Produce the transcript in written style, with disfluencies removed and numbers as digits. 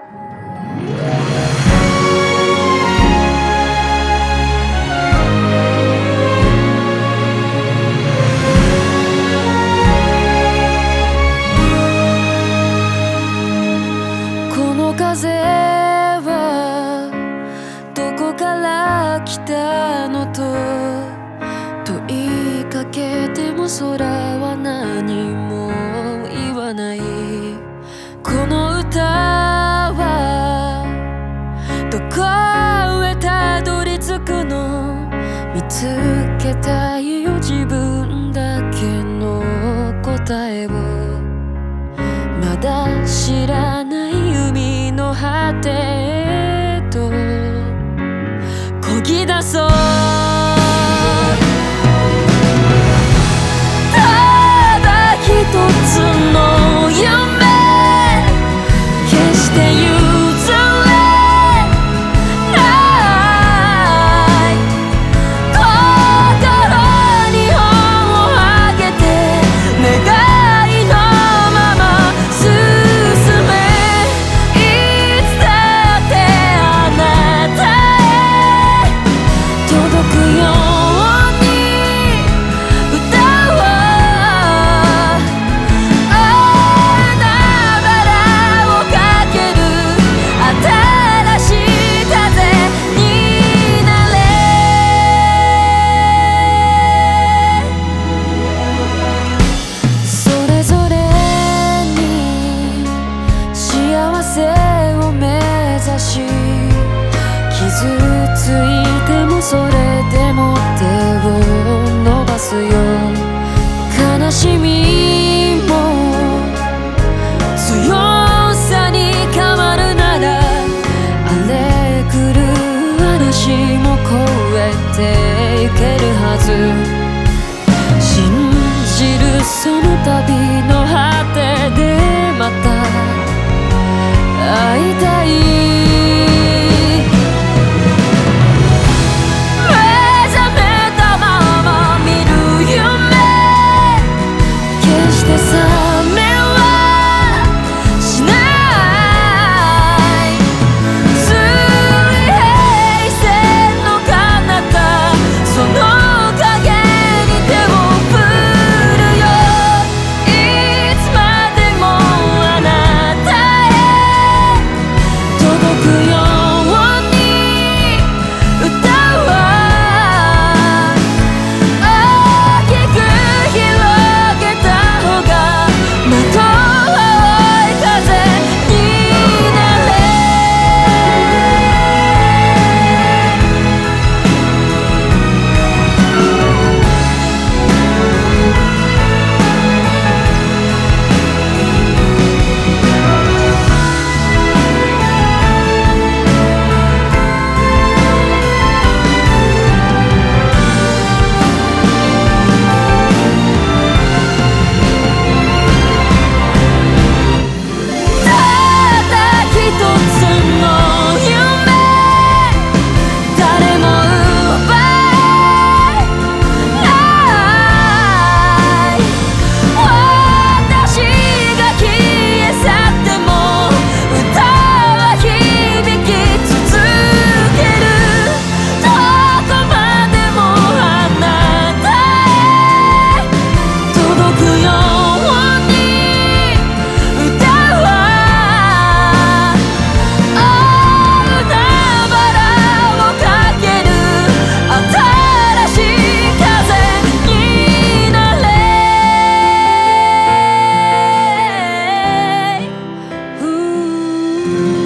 この風はどこから来たのと問いかけても空は何も言わない。この歌はどこへたどり着くの？見つけたいよ自分だけの答えを。まだ知らない海の果てへと漕ぎ出そう。ただ一つの夢、決して譲れない心に本をあげて願いのまま進め。いつだってあなたへ届くように歌おう。海原をかける新しい風になれ。それぞれに幸せを目指し、傷ついてもそれでも手を伸ばすよ。悲しみも強さに変わるなら、荒れ狂う嵐も越えていけるはず。信じるその旅の果てでまた会いたい。目覚めたまま見る夢、決して覚めはしない。水平線の彼方、その影に手を振るよ。いつまでもあなたへ届くように歌おう。大きく広げた方がまとい風になれ。ただ一つの夢、誰も奪えない。私が消え去っても歌は響き続ける。どこまでもあなたへ届くように歌おう。海原をかける新しい風になれ。うー